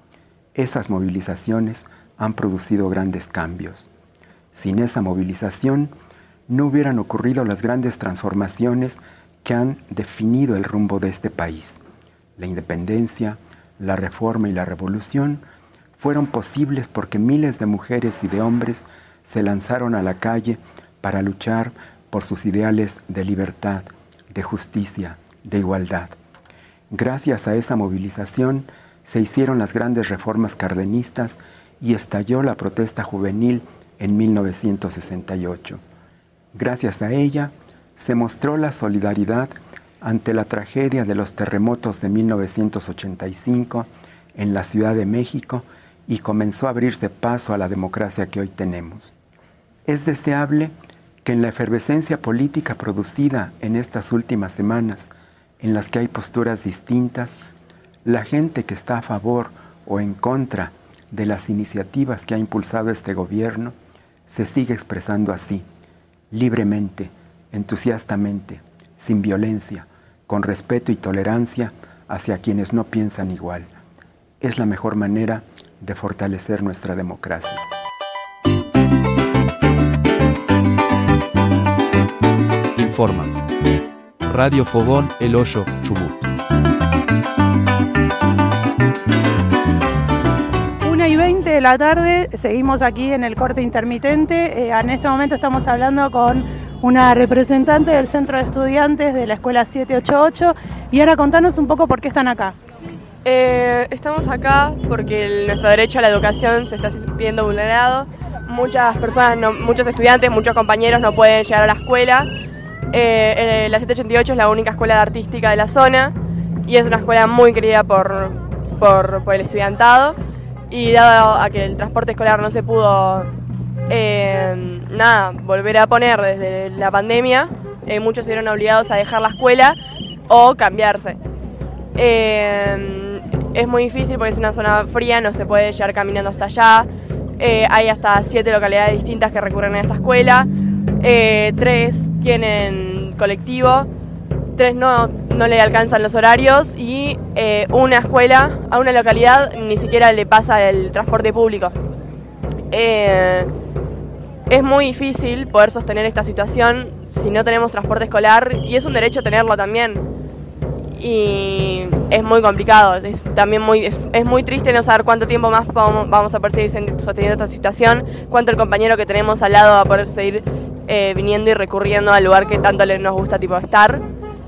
Esas movilizaciones han producido grandes cambios. Sin esa movilización, no hubieran ocurrido las grandes transformaciones que han definido el rumbo de este país. La independencia, la reforma y la revolución fueron posibles porque miles de mujeres y de hombres se lanzaron a la calle para luchar por sus ideales de libertad, de justicia, de igualdad. Gracias a esa movilización se hicieron las grandes reformas cardenistas y estalló la protesta juvenil en 1968. Gracias a ella se mostró la solidaridad ante la tragedia de los terremotos de 1985 en la Ciudad de México y comenzó a abrirse paso a la democracia que hoy tenemos. Es deseable que en la efervescencia política producida en estas últimas semanas, en las que hay posturas distintas, la gente que está a favor o en contra de las iniciativas que ha impulsado este gobierno, se siga expresando así, libremente, entusiastamente, sin violencia, con respeto y tolerancia hacia quienes no piensan igual. Es la mejor manera de fortalecer nuestra democracia. Informa. Radio Fogón El Hoyo, Chubut. 1:20 de la tarde, seguimos aquí en el corte intermitente. En este momento estamos hablando con una representante del Centro de Estudiantes de la Escuela 788. Y ahora contanos un poco por qué están acá. Estamos acá porque nuestro derecho a la educación se está viendo vulnerado. Muchas personas, muchos estudiantes, muchos compañeros no pueden llegar a la escuela. La 788 es la única escuela artística de la zona y es una escuela muy querida por el estudiantado. Y dado a que el transporte escolar no se pudo volver a poner desde la pandemia, muchos se vieron obligados a dejar la escuela o cambiarse. Es muy difícil porque es una zona fría, no se puede llegar caminando hasta allá. Hay hasta 7 localidades distintas que recurren a esta escuela. 3 tienen colectivo, 3 no le alcanzan los horarios y una escuela a una localidad ni siquiera le pasa el transporte público. Es muy difícil poder sostener esta situación si no tenemos transporte escolar y es un derecho tenerlo también. Y es muy complicado, es muy triste no saber cuánto tiempo más vamos a poder seguir sosteniendo esta situación, cuánto el compañero que tenemos al lado va a poder seguir viniendo y recurriendo al lugar que tanto nos gusta estar.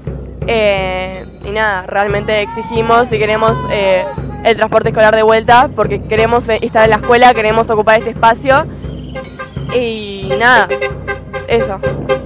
Y nada, realmente exigimos y queremos el transporte escolar de vuelta porque queremos estar en la escuela, queremos ocupar este espacio y nada, eso.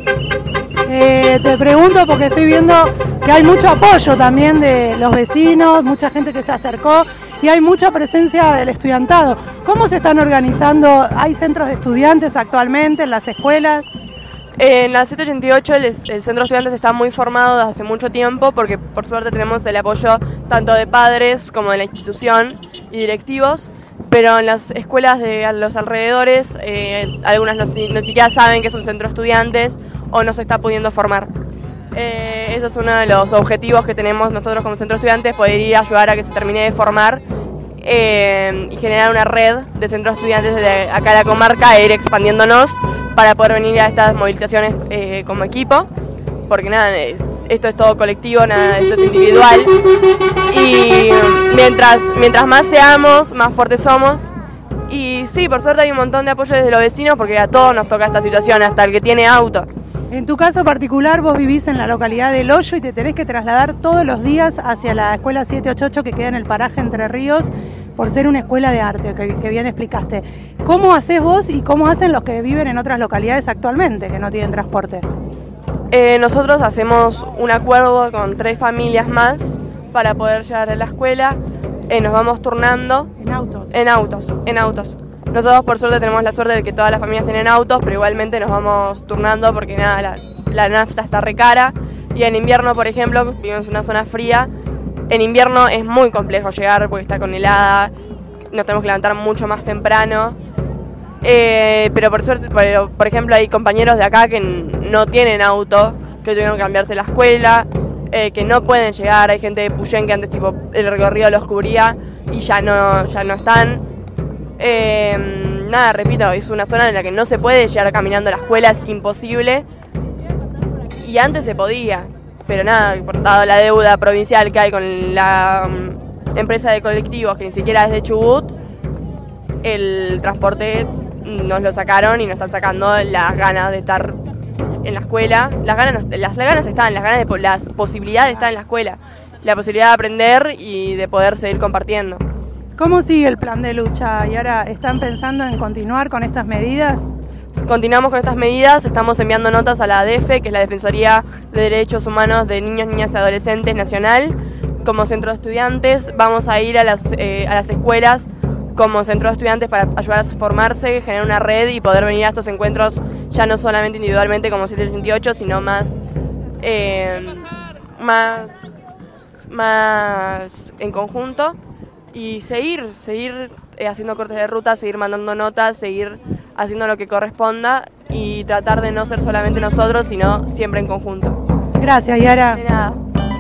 Te pregunto porque estoy viendo que hay mucho apoyo también de los vecinos, mucha gente que se acercó y hay mucha presencia del estudiantado. ¿Cómo se están organizando? ¿Hay centros de estudiantes actualmente en las escuelas? En la 788 el centro de estudiantes está muy formado desde hace mucho tiempo porque por suerte tenemos el apoyo tanto de padres como de la institución y directivos, pero en las escuelas de los alrededores algunas no siquiera saben que es un centro de estudiantes o no se está pudiendo formar. Eso es uno de los objetivos que tenemos nosotros como centro de estudiantes, poder ir a ayudar a que se termine de formar y generar una red de centros de estudiantes de acá de la comarca e ir expandiéndonos para poder venir a estas movilizaciones como equipo, porque nada, esto es todo colectivo, nada, esto es individual y mientras más seamos, más fuertes somos. Y sí, por suerte hay un montón de apoyo desde los vecinos porque a todos nos toca esta situación, hasta el que tiene auto. En tu caso particular, vos vivís en la localidad del Hoyo y te tenés que trasladar todos los días hacia la escuela 788 que queda en el paraje Entre Ríos por ser una escuela de arte, que bien explicaste. ¿Cómo hacés vos y cómo hacen los que viven en otras localidades actualmente que no tienen transporte? Nosotros hacemos un acuerdo con 3 familias más para poder llegar a la escuela. Nos vamos turnando. ¿En autos? En autos. Nosotros por suerte tenemos la suerte de que todas las familias tienen autos, pero igualmente nos vamos turnando porque nada, la nafta está re cara. Y en invierno, por ejemplo, vivimos en una zona fría. En invierno es muy complejo llegar porque está con helada, nos tenemos que levantar mucho más temprano. Pero por suerte, por ejemplo, hay compañeros de acá que no tienen auto, que tuvieron que cambiarse la escuela, que no pueden llegar. Hay gente de Puyén que antes el recorrido los cubría y ya no están. Nada, repito, es una zona en la que no se puede llegar caminando a la escuela, es imposible. Y antes se podía, pero nada, dado la deuda provincial que hay con la empresa de colectivos, que ni siquiera es de Chubut, el transporte nos lo sacaron y nos están sacando las ganas de estar en la escuela. Las ganas están, las posibilidades están en la escuela, la posibilidad de aprender y de poder seguir compartiendo. ¿Cómo sigue el plan de lucha? ¿Y ahora están pensando en continuar con estas medidas? Continuamos con estas medidas, estamos enviando notas a la ADEFE, que es la Defensoría de Derechos Humanos de Niños, Niñas y Adolescentes Nacional. Como centro de estudiantes vamos a ir a las escuelas como centro de estudiantes para ayudar a formarse, generar una red y poder venir a estos encuentros ya no solamente individualmente como 788, sino más en conjunto y seguir haciendo cortes de ruta, seguir mandando notas, seguir haciendo lo que corresponda y tratar de no ser solamente nosotros, sino siempre en conjunto. Gracias, Yara. De nada.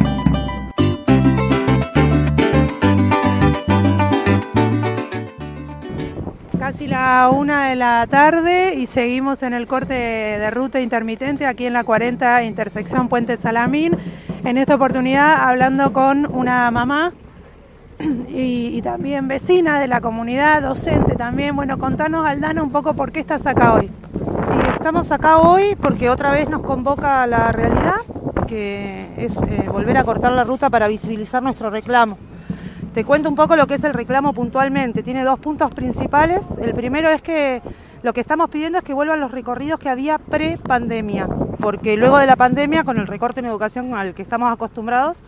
Casi la 1 de la tarde y seguimos en el corte de ruta intermitente aquí en la 40 intersección Puente Salamín. En esta oportunidad hablando con una mamá y también vecina de la comunidad, docente también. Bueno, contanos, Aldana, un poco por qué estás acá hoy. estamos acá hoy porque otra vez nos convoca la realidad, que es volver a cortar la ruta para visibilizar nuestro reclamo. Te cuento un poco lo que es el reclamo puntualmente. Tiene dos puntos principales. El primero es que lo que estamos pidiendo es que vuelvan los recorridos que había pre-pandemia, porque luego de la pandemia, con el recorte en educación al que estamos acostumbrados,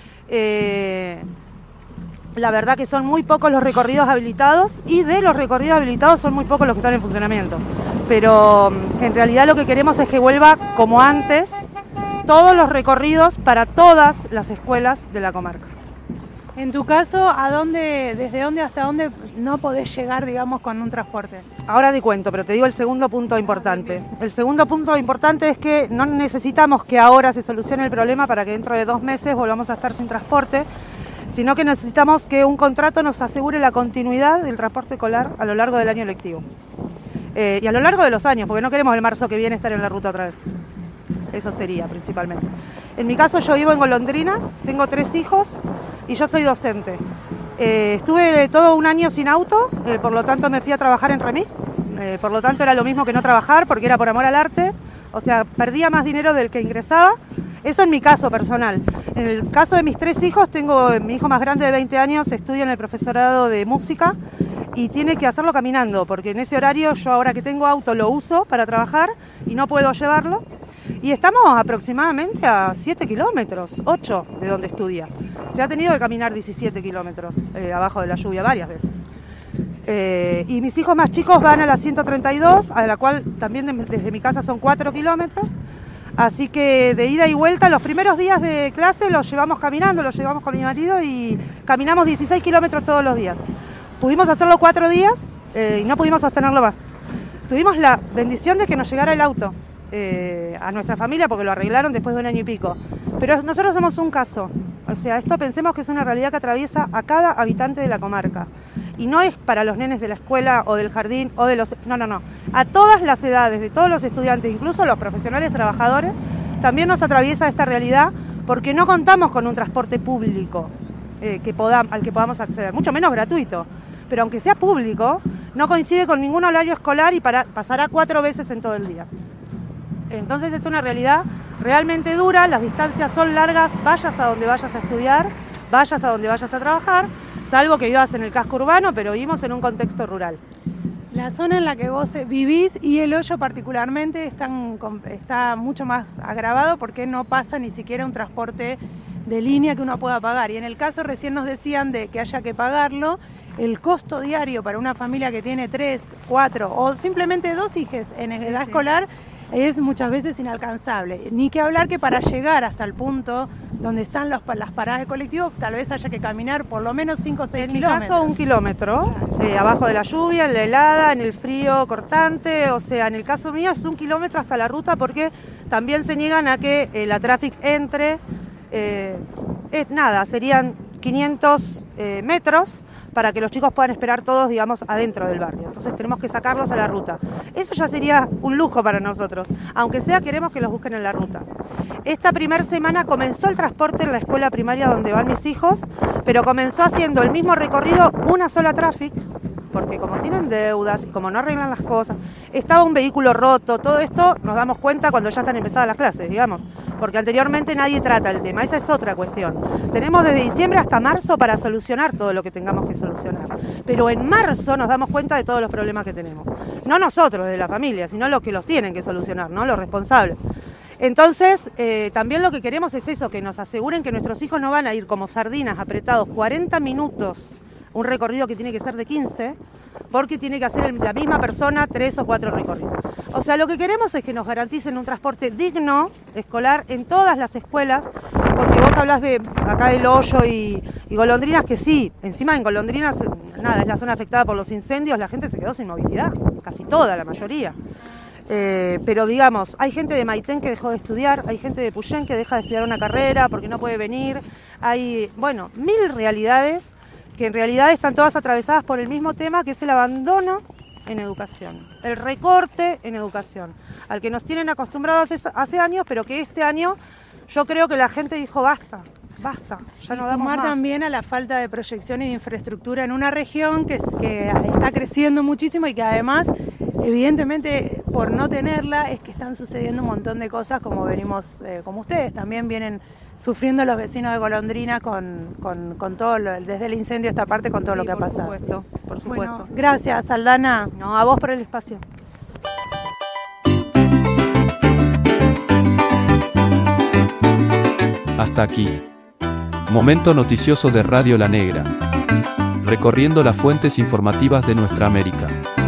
la verdad que son muy pocos los recorridos habilitados, y de los recorridos habilitados son muy pocos los que están en funcionamiento. Pero en realidad lo que queremos es que vuelva como antes todos los recorridos para todas las escuelas de la comarca. En tu caso, ¿desde dónde hasta dónde no podés llegar, digamos, con un transporte? Ahora te cuento, pero te digo el segundo punto importante. El segundo punto importante es que no necesitamos que ahora se solucione el problema para que dentro de 2 meses volvamos a estar sin transporte, sino que necesitamos que un contrato nos asegure la continuidad del transporte escolar a lo largo del año lectivo. Y a lo largo de los años, porque no queremos el marzo que viene estar en la ruta otra vez. Eso sería principalmente. En mi caso, yo vivo en Golondrinas, tengo 3 hijos y yo soy docente. Estuve todo un año sin auto, por lo tanto me fui a trabajar en remis. Por lo tanto era lo mismo que no trabajar, porque era por amor al arte. O sea, perdía más dinero del que ingresaba. Eso en mi caso personal. En el caso de mis 3 hijos, mi hijo más grande de 20 años estudia en el profesorado de música y tiene que hacerlo caminando, porque en ese horario yo ahora que tengo auto lo uso para trabajar y no puedo llevarlo. Y estamos aproximadamente a 7 kilómetros, 8 de donde estudia. Se ha tenido que caminar 17 kilómetros abajo de la lluvia varias veces. Y mis hijos más chicos van a la 132, a la cual también desde mi casa son 4 kilómetros. Así que de ida y vuelta, los primeros días de clase los llevamos caminando, los llevamos con mi marido y caminamos 16 kilómetros todos los días. Pudimos hacerlo 4 días y no pudimos sostenerlo más. Tuvimos la bendición de que nos llegara el auto a nuestra familia porque lo arreglaron después de 1 año y pico. Pero nosotros somos un caso. O sea, esto pensemos que es una realidad que atraviesa a cada habitante de la comarca. Y no es para los nenes de la escuela o del jardín o de los... No. A todas las edades, de todos los estudiantes, incluso los profesionales trabajadores, también nos atraviesa esta realidad porque no contamos con un transporte público al que podamos acceder, mucho menos gratuito. Pero aunque sea público, no coincide con ningún horario escolar y pasará 4 veces en todo el día. Entonces es una realidad realmente dura, las distancias son largas, vayas a donde vayas a estudiar, vayas a donde vayas a trabajar, salvo que vivas en el casco urbano, pero vivimos en un contexto rural. La zona en la que vos vivís y El Hoyo particularmente está mucho más agravado porque no pasa ni siquiera un transporte de línea que uno pueda pagar. Y en el caso recién nos decían de que haya que pagarlo, el costo diario para una familia que tiene 3, 4 o simplemente 2 hijos en edad escolar es muchas veces inalcanzable. Ni que hablar que para llegar hasta el punto donde están las paradas de colectivos, tal vez haya que caminar por lo menos 5 o 6 kilómetros. En mi caso, 1 kilómetro, abajo de la lluvia, en la helada, en el frío cortante. O sea, en el caso mío es 1 kilómetro hasta la ruta porque también se niegan a que la Traffic entre. Serían 500 metros para que los chicos puedan esperar todos, digamos, adentro del barrio. Entonces tenemos que sacarlos a la ruta. Eso ya sería un lujo para nosotros, aunque sea queremos que los busquen en la ruta. Esta primera semana comenzó el transporte en la escuela primaria donde van mis hijos, pero comenzó haciendo el mismo recorrido una sola Traffic, porque como tienen deudas y como no arreglan las cosas, estaba un vehículo roto, todo esto nos damos cuenta cuando ya están empezadas las clases, digamos, porque anteriormente nadie trata el tema, esa es otra cuestión. Tenemos desde diciembre hasta marzo para solucionar todo lo que tengamos que solucionar, pero en marzo nos damos cuenta de todos los problemas que tenemos. No nosotros de la familia, sino los que los tienen que solucionar, ¿no? Los responsables. Entonces, también lo que queremos es eso, que nos aseguren que nuestros hijos no van a ir como sardinas apretados 40 minutos, un recorrido que tiene que ser de 15, porque tiene que hacer la misma persona 3 o 4 recorridos. O sea, lo que queremos es que nos garanticen un transporte digno, escolar, en todas las escuelas, porque vos hablás de acá del Hoyo y Golondrinas, que sí, encima en Golondrinas, es la zona afectada por los incendios, la gente se quedó sin movilidad, casi toda, la mayoría. Pero digamos, hay gente de Maitén que dejó de estudiar, hay gente de Puyén que deja de estudiar una carrera porque no puede venir, hay, 1000 realidades que en realidad están todas atravesadas por el mismo tema, que es el abandono en educación, el recorte en educación, al que nos tienen acostumbrados hace años, pero que este año yo creo que la gente dijo basta, ya no damos más. También a la falta de proyección y de infraestructura en una región que está creciendo muchísimo y que además, evidentemente, por no tenerla es que están sucediendo un montón de cosas como venimos, como ustedes también vienen sufriendo los vecinos de Golondrina con todo, desde el incendio esta parte, con todo lo que ha pasado. Por supuesto. Bueno, gracias, Aldana. No, a vos por el espacio. Hasta aquí. Momento noticioso de Radio La Negra. Recorriendo las fuentes informativas de nuestra América.